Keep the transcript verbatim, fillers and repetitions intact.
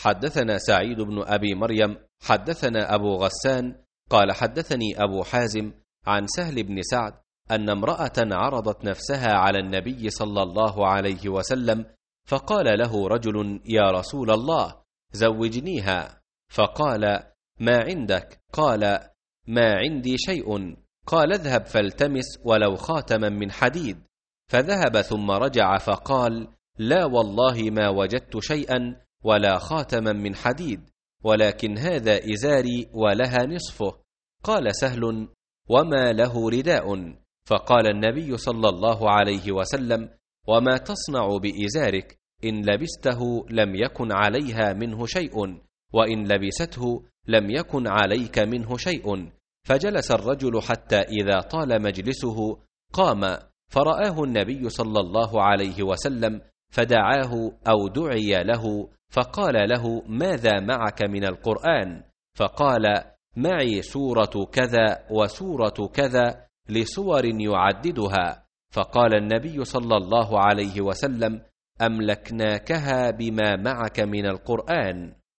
حدثنا سعيد بن أبي مريم حدثنا أبو غسان قال حدثني أبو حازم عن سهل بن سعد أن امرأة عرضت نفسها على النبي صلى الله عليه وسلم، فقال له رجل: يا رسول الله زوجنيها. فقال: ما عندك؟ قال: ما عندي شيء. قال: اذهب فالتمس ولو خاتما من حديد. فذهب ثم رجع فقال: لا والله ما وجدت شيئا ولا خاتما من حديد، ولكن هذا إزاري ولها نصفه. قال سهل: وما له رداء؟ فقال النبي صلى الله عليه وسلم: وما تصنع بإزارك؟ إن لبسته لم يكن عليها منه شيء، وإن لبسته لم يكن عليك منه شيء. فجلس الرجل حتى إذا طال مجلسه قام، فرآه النبي صلى الله عليه وسلم فدعاه أو دعي له، فقال له: ماذا معك من القرآن؟ فقال: معي سورة كذا وسورة كذا، لسور يعددها. فقال النبي صلى الله عليه وسلم: أملكناكها بما معك من القرآن.